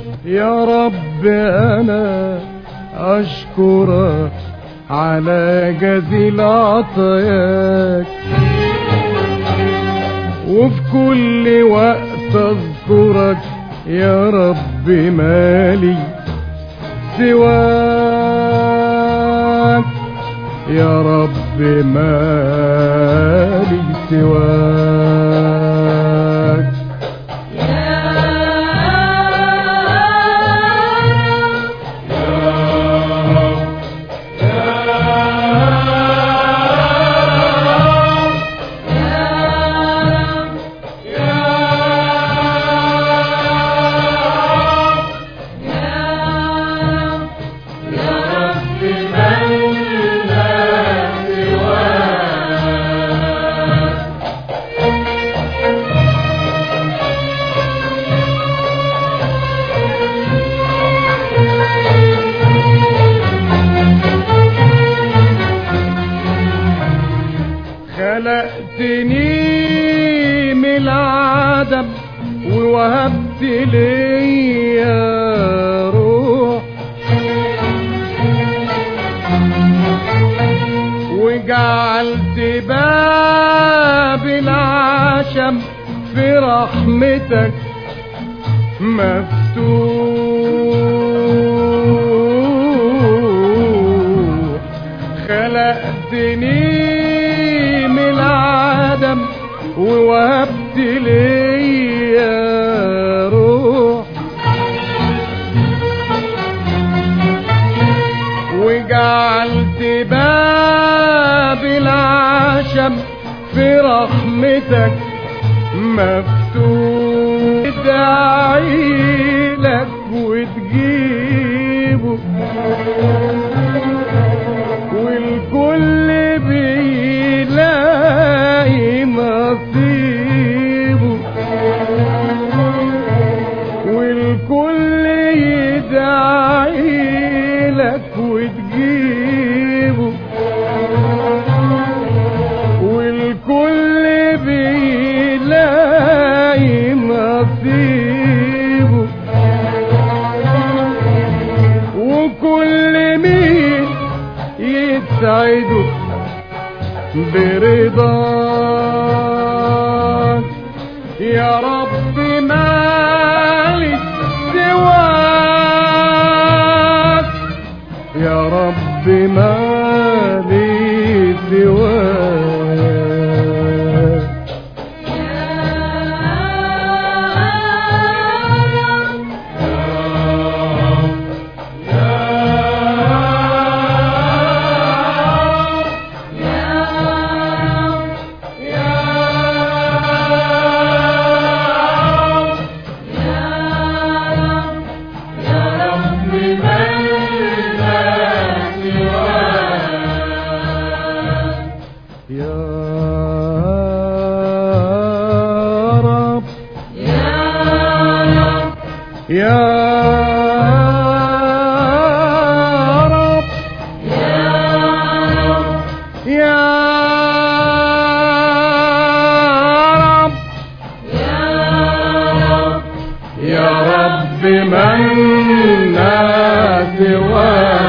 يا رب أنا أشكرك على جزيل عطاياك، وفي كل وقت أذكرك يا رب مالي سواك، يا رب مالي سواك. خلقتني من العدم ووهبت ليا روح، وجعلت باب العشم في رحمتك مفتوح. خلقتني ووهبت ليا روح، وجعلت باب العشم في رحمتك مفتوح. ادعي لك وتجيبه والكل بيلاقي نصيبه، والكل يدعي لك وتجيبه، والكل بيلاقي نصيبه، وكل مين يسعده برضاك يا رب مالي سواك، يا رب مالي سواك. يا رب يا رب يا رب من سواك.